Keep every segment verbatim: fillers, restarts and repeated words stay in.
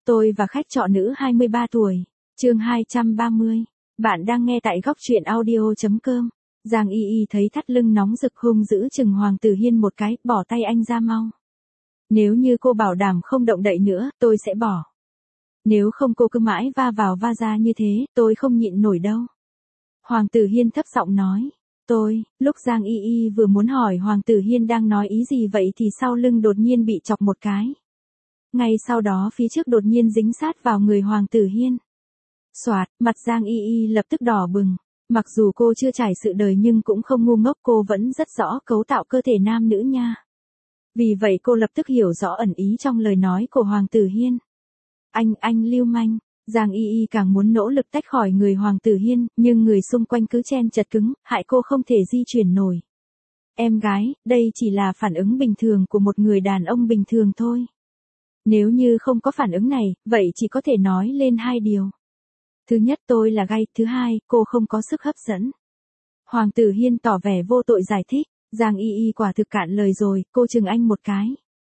Tôi và khách trọ nữ hai mươi ba tuổi. Chương hai trăm ba mươi. Bạn đang nghe tại góc truyện audio chấm com. Giang Y Y thấy thắt lưng nóng rực hung dữ chừng Hoàng Tử Hiên một cái, bỏ tay anh ra mau. Nếu như cô bảo đảm không động đậy nữa, tôi sẽ bỏ. Nếu không cô cứ mãi va vào va ra như thế, tôi không nhịn nổi đâu. Hoàng Tử Hiên thấp giọng nói. Tôi, lúc Giang Y Y vừa muốn hỏi Hoàng Tử Hiên đang nói ý gì vậy thì sau lưng đột nhiên bị chọc một cái. Ngay sau đó phía trước đột nhiên dính sát vào người Hoàng Tử Hiên. Xoạt, mặt Giang Y Y lập tức đỏ bừng. Mặc dù cô chưa trải sự đời nhưng cũng không ngu ngốc, cô vẫn rất rõ cấu tạo cơ thể nam nữ nha. Vì vậy cô lập tức hiểu rõ ẩn ý trong lời nói của Hoàng Tử Hiên. Anh, anh lưu manh. Giang Y Y càng muốn nỗ lực tách khỏi người Hoàng Tử Hiên, nhưng người xung quanh cứ chen chật cứng, hại cô không thể di chuyển nổi. Em gái, đây chỉ là phản ứng bình thường của một người đàn ông bình thường thôi. Nếu như không có phản ứng này, vậy chỉ có thể nói lên hai điều. Thứ nhất, tôi là gay, thứ hai, cô không có sức hấp dẫn. Hoàng Tử Hiên tỏ vẻ vô tội giải thích. Giang Y Y quả thực cạn lời rồi, cô chừng anh một cái.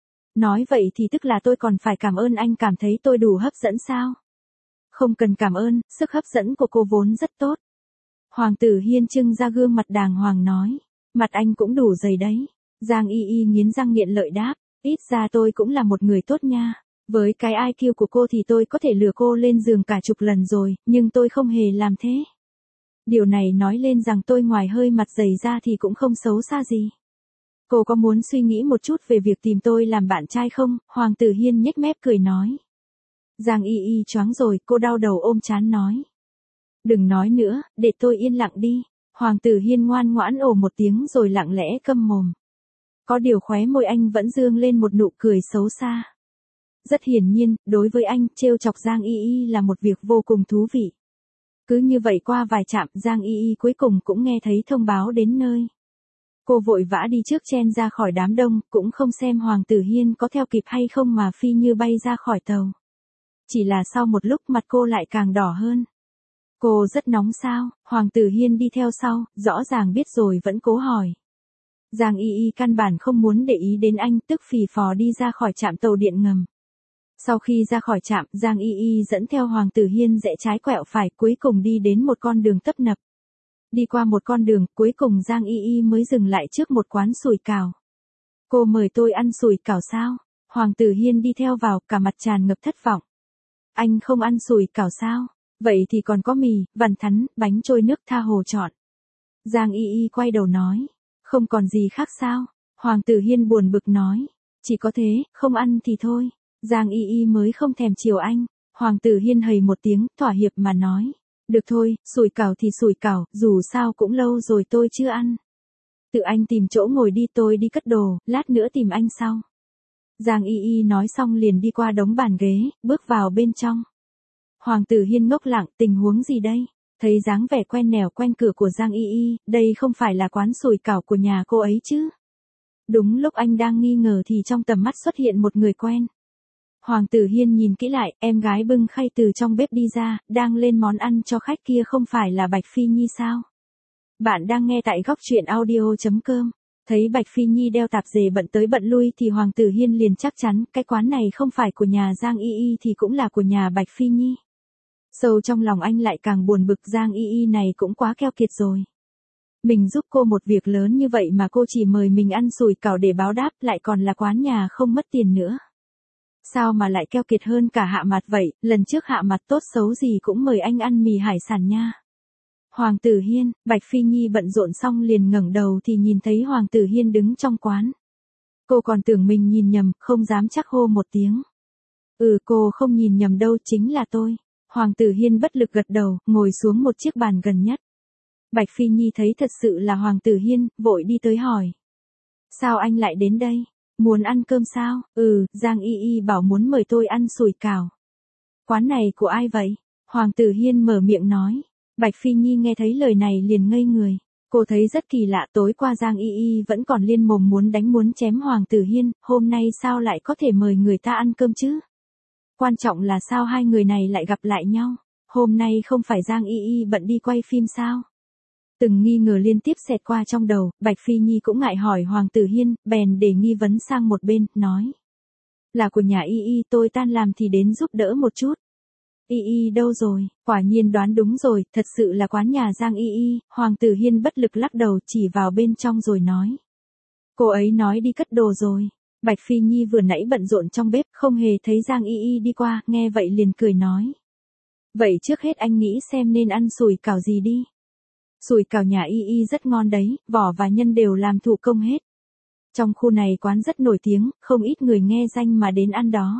Nói vậy thì tức là tôi còn phải cảm ơn anh cảm thấy tôi đủ hấp dẫn sao? Không cần cảm ơn, sức hấp dẫn của cô vốn rất tốt. Hoàng Tử Hiên trưng ra gương mặt đàng hoàng nói. Mặt anh cũng đủ dày đấy. Giang Y Y nghiến răng nghiện lợi đáp. Ít ra tôi cũng là một người tốt nha. Với cái i kiu của cô thì tôi có thể lừa cô lên giường cả chục lần rồi, nhưng tôi không hề làm thế. Điều này nói lên rằng tôi ngoài hơi mặt dày ra thì cũng không xấu xa gì. Cô có muốn suy nghĩ một chút về việc tìm tôi làm bạn trai không? Hoàng Tử Hiên nhếch mép cười nói. Giang Y Y choáng rồi, cô đau đầu ôm trán nói. Đừng nói nữa, để tôi yên lặng đi. Hoàng Tử Hiên ngoan ngoãn ồ một tiếng rồi lặng lẽ câm mồm. Có điều khóe môi anh vẫn dương lên một nụ cười xấu xa. Rất hiển nhiên, đối với anh, trêu chọc Giang Y Y là một việc vô cùng thú vị. Cứ như vậy qua vài trạm, Giang Y Y cuối cùng cũng nghe thấy thông báo đến nơi. Cô vội vã đi trước chen ra khỏi đám đông, cũng không xem Hoàng Tử Hiên có theo kịp hay không mà phi như bay ra khỏi tàu. Chỉ là sau một lúc mặt cô lại càng đỏ hơn. Cô rất nóng sao? Hoàng Tử Hiên đi theo sau, rõ ràng biết rồi vẫn cố hỏi. Giang Y Y căn bản không muốn để ý đến anh, tức phì phò đi ra khỏi trạm tàu điện ngầm. Sau khi ra khỏi trạm, Giang Y Y dẫn theo Hoàng Tử Hiên rẽ trái quẹo phải, cuối cùng đi đến một con đường tấp nập. Đi qua một con đường, cuối cùng Giang Y Y mới dừng lại trước một quán sủi cảo. Cô mời tôi ăn sủi cảo sao? Hoàng Tử Hiên đi theo vào, cả mặt tràn ngập thất vọng. Anh không ăn sủi cảo sao? Vậy thì còn có mì, vằn thắn, bánh trôi nước tha hồ chọn. Giang Y Y quay đầu nói. Không còn gì khác sao? Hoàng Tử Hiên buồn bực nói. Chỉ có thế, không ăn thì thôi. Giang Y Y mới không thèm chiều anh. Hoàng Tử Hiên hầy một tiếng, thỏa hiệp mà nói. Được thôi, sủi cảo thì sủi cảo, dù sao cũng lâu rồi tôi chưa ăn. Tự anh tìm chỗ ngồi đi, tôi đi cất đồ, lát nữa tìm anh sau. Giang Y Y nói xong liền đi qua đống bàn ghế, bước vào bên trong. Hoàng Tử Hiên ngốc lặng, tình huống gì đây? Thấy dáng vẻ quen nẻo quen cửa của Giang Y Y, đây không phải là quán sủi cảo của nhà cô ấy chứ? Đúng lúc anh đang nghi ngờ thì trong tầm mắt xuất hiện một người quen. Hoàng Tử Hiên nhìn kỹ lại, em gái bưng khay từ trong bếp đi ra, đang lên món ăn cho khách kia không phải là Bạch Phi Nhi sao? Bạn đang nghe tại góc truyện audio chấm com. Thấy Bạch Phi Nhi đeo tạp dề bận tới bận lui thì Hoàng Tử Hiên liền chắc chắn, cái quán này không phải của nhà Giang Y Y thì cũng là của nhà Bạch Phi Nhi. Sâu trong lòng anh lại càng buồn bực, Giang Y Y này cũng quá keo kiệt rồi. Mình giúp cô một việc lớn như vậy mà cô chỉ mời mình ăn sủi cảo để báo đáp, lại còn là quán nhà không mất tiền nữa. Sao mà lại keo kiệt hơn cả Hạ Mặt vậy, lần trước Hạ Mặt tốt xấu gì cũng mời anh ăn mì hải sản nha. Hoàng Tử Hiên, Bạch Phi Nhi bận rộn xong liền ngẩng đầu thì nhìn thấy Hoàng Tử Hiên đứng trong quán. Cô còn tưởng mình nhìn nhầm, không dám chắc hô một tiếng. Ừ, cô không nhìn nhầm đâu, chính là tôi. Hoàng Tử Hiên bất lực gật đầu, ngồi xuống một chiếc bàn gần nhất. Bạch Phi Nhi thấy thật sự là Hoàng Tử Hiên, vội đi tới hỏi. Sao anh lại đến đây? Muốn ăn cơm sao? Ừ, Giang Y Y bảo muốn mời tôi ăn sủi cảo. Quán này của ai vậy? Hoàng Tử Hiên mở miệng nói. Bạch Phi Nhi nghe thấy lời này liền ngây người. Cô thấy rất kỳ lạ, tối qua Giang Y Y vẫn còn liên mồm muốn đánh muốn chém Hoàng Tử Hiên, hôm nay sao lại có thể mời người ta ăn cơm chứ? Quan trọng là sao hai người này lại gặp lại nhau? Hôm nay không phải Giang Y Y bận đi quay phim sao? Từng nghi ngờ liên tiếp xẹt qua trong đầu, Bạch Phi Nhi cũng ngại hỏi Hoàng Tử Hiên, bèn để nghi vấn sang một bên, nói. Là của nhà Y Y, tôi tan làm thì đến giúp đỡ một chút. Y Y đâu rồi? Quả nhiên đoán đúng rồi, thật sự là quán nhà Giang Y Y. Hoàng Tử Hiên bất lực lắc đầu chỉ vào bên trong rồi nói. Cô ấy nói đi cất đồ rồi. Bạch Phi Nhi vừa nãy bận rộn trong bếp, không hề thấy Giang Y Y đi qua, nghe vậy liền cười nói. Vậy trước hết anh nghĩ xem nên ăn sủi cảo gì đi. Sủi cảo nhà Y Y rất ngon đấy, vỏ và nhân đều làm thủ công hết. Trong khu này quán rất nổi tiếng, không ít người nghe danh mà đến ăn đó.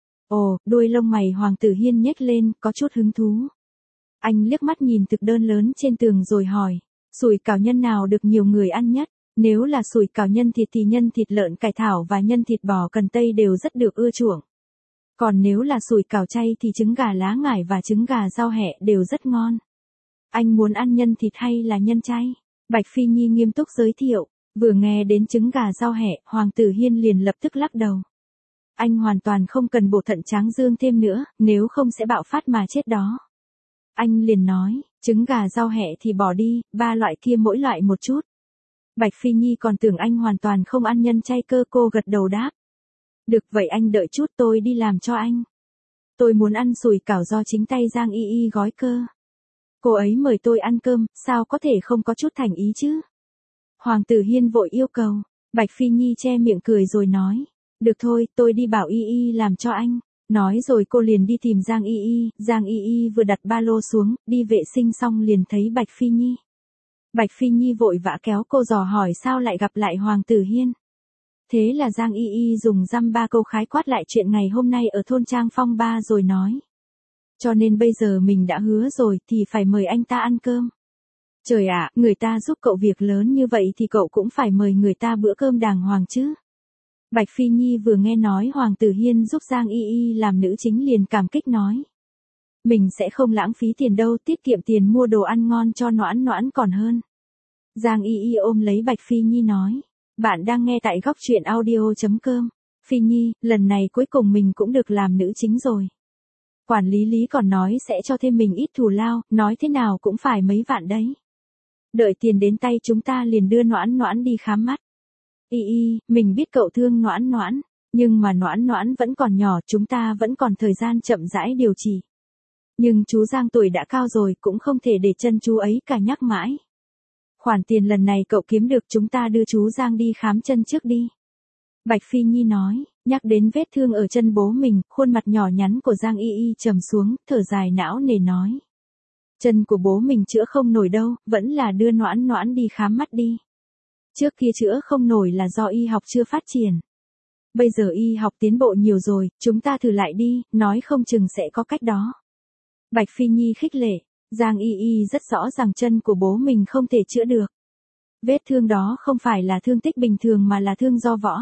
Ồ, đuôi lông mày Hoàng Tử Hiên nhếch lên, có chút hứng thú. Anh liếc mắt nhìn thực đơn lớn trên tường rồi hỏi, sủi cảo nhân nào được nhiều người ăn nhất? Nếu là sủi cảo nhân thịt thì nhân thịt lợn cải thảo và nhân thịt bò cần tây đều rất được ưa chuộng. Còn nếu là sủi cảo chay thì trứng gà lá ngải và trứng gà rau hẹ đều rất ngon. Anh muốn ăn nhân thịt hay là nhân chay? Bạch Phi Nhi nghiêm túc giới thiệu. Vừa nghe đến trứng gà rau hẹ, Hoàng Tử Hiên liền lập tức lắc đầu. Anh hoàn toàn không cần bổ thận tráng dương thêm nữa, nếu không sẽ bạo phát mà chết đó. Anh liền nói, trứng gà rau hẹ thì bỏ đi, ba loại kia mỗi loại một chút. Bạch Phi Nhi còn tưởng anh hoàn toàn không ăn nhân chay cơ, cô gật đầu đáp. Được vậy anh đợi chút tôi đi làm cho anh. Tôi muốn ăn sủi cảo do chính tay Giang Y Y gói cơ. Cô ấy mời tôi ăn cơm, sao có thể không có chút thành ý chứ? Hoàng Tử Hiên vội yêu cầu. Bạch Phi Nhi che miệng cười rồi nói. Được thôi, tôi đi bảo Y Y làm cho anh. Nói rồi cô liền đi tìm Giang Y Y. Giang Y Y vừa đặt ba lô xuống, đi vệ sinh xong liền thấy Bạch Phi Nhi. Bạch Phi Nhi vội vã kéo cô dò hỏi sao lại gặp lại Hoàng Tử Hiên. Thế là Giang Y Y dùng dăm ba câu khái quát lại chuyện ngày hôm nay ở thôn Trang Phong Ba rồi nói. Cho nên bây giờ mình đã hứa rồi thì phải mời anh ta ăn cơm. Trời ạ, người ta giúp cậu việc lớn như vậy thì cậu cũng phải mời người ta bữa cơm đàng hoàng chứ. Bạch Phi Nhi vừa nghe nói Hoàng Tử Hiên giúp Giang Y Y làm nữ chính liền cảm kích nói. Mình sẽ không lãng phí tiền đâu, tiết kiệm tiền mua đồ ăn ngon cho noãn noãn còn hơn. Giang Y Y ôm lấy Bạch Phi Nhi nói. Bạn đang nghe tại góc truyện audio.com. Phi Nhi, lần này cuối cùng mình cũng được làm nữ chính rồi. Quản lý Lý còn nói sẽ cho thêm mình ít thù lao, nói thế nào cũng phải mấy vạn đấy. Đợi tiền đến tay chúng ta liền đưa noãn noãn đi khám mắt. Y Y, mình biết cậu thương noãn noãn, nhưng mà noãn noãn vẫn còn nhỏ, chúng ta vẫn còn thời gian chậm rãi điều trị. Nhưng chú Giang tuổi đã cao rồi, cũng không thể để chân chú ấy cả nhắc mãi. Khoản tiền lần này cậu kiếm được chúng ta đưa chú Giang đi khám chân trước đi. Bạch Phi Nhi nói, nhắc đến vết thương ở chân bố mình, khuôn mặt nhỏ nhắn của Giang Y Y trầm xuống, thở dài não nề nói. Chân của bố mình chữa không nổi đâu, vẫn là đưa noãn noãn đi khám mắt đi. Trước kia chữa không nổi là do y học chưa phát triển. Bây giờ y học tiến bộ nhiều rồi, chúng ta thử lại đi, nói không chừng sẽ có cách đó. Bạch Phi Nhi khích lệ, Giang Y Y rất rõ ràng chân của bố mình không thể chữa được. Vết thương đó không phải là thương tích bình thường mà là thương do võ.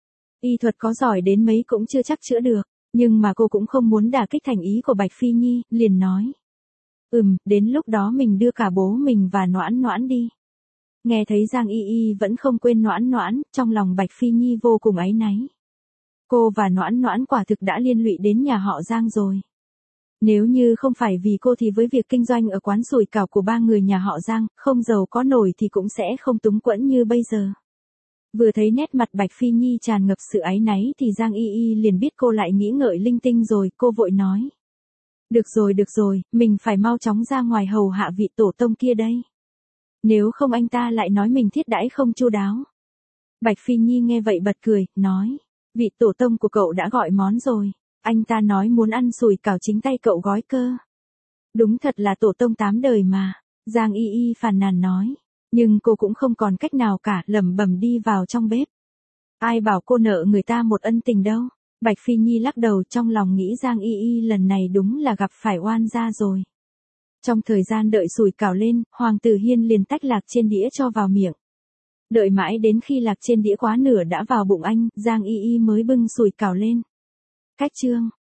Y thuật có giỏi đến mấy cũng chưa chắc chữa được, nhưng mà cô cũng không muốn đả kích thành ý của Bạch Phi Nhi, liền nói. Ừm, đến lúc đó mình đưa cả bố mình và noãn noãn đi. Nghe thấy Giang Y Y vẫn không quên noãn noãn, trong lòng Bạch Phi Nhi vô cùng áy náy. Cô và noãn noãn quả thực đã liên lụy đến nhà họ Giang rồi. Nếu như không phải vì cô thì với việc kinh doanh ở quán sủi cảo của ba người nhà họ Giang, không giàu có nổi thì cũng sẽ không túng quẫn như bây giờ. Vừa thấy nét mặt Bạch Phi Nhi tràn ngập sự áy náy thì Giang Y Y liền biết cô lại nghĩ ngợi linh tinh rồi, cô vội nói. Được rồi được rồi, mình phải mau chóng ra ngoài hầu hạ vị tổ tông kia đây. Nếu không anh ta lại nói mình thiết đãi không chu đáo. Bạch Phi Nhi nghe vậy bật cười, nói. Vị tổ tông của cậu đã gọi món rồi. Anh ta nói muốn ăn sủi cảo chính tay cậu gói cơ. Đúng thật là tổ tông tám đời mà. Giang Y Y phàn nàn nói. Nhưng cô cũng không còn cách nào cả, lẩm bẩm đi vào trong bếp. Ai bảo cô nợ người ta một ân tình đâu. Bạch Phi Nhi lắc đầu, trong lòng nghĩ Giang Y Y lần này đúng là gặp phải oan gia rồi. Trong thời gian đợi sủi cảo lên, Hoàng Tử Hiên liền tách lạc trên đĩa cho vào miệng. Đợi mãi đến khi lạc trên đĩa quá nửa đã vào bụng anh, Giang Y Y mới bưng sủi cảo lên. Cách chương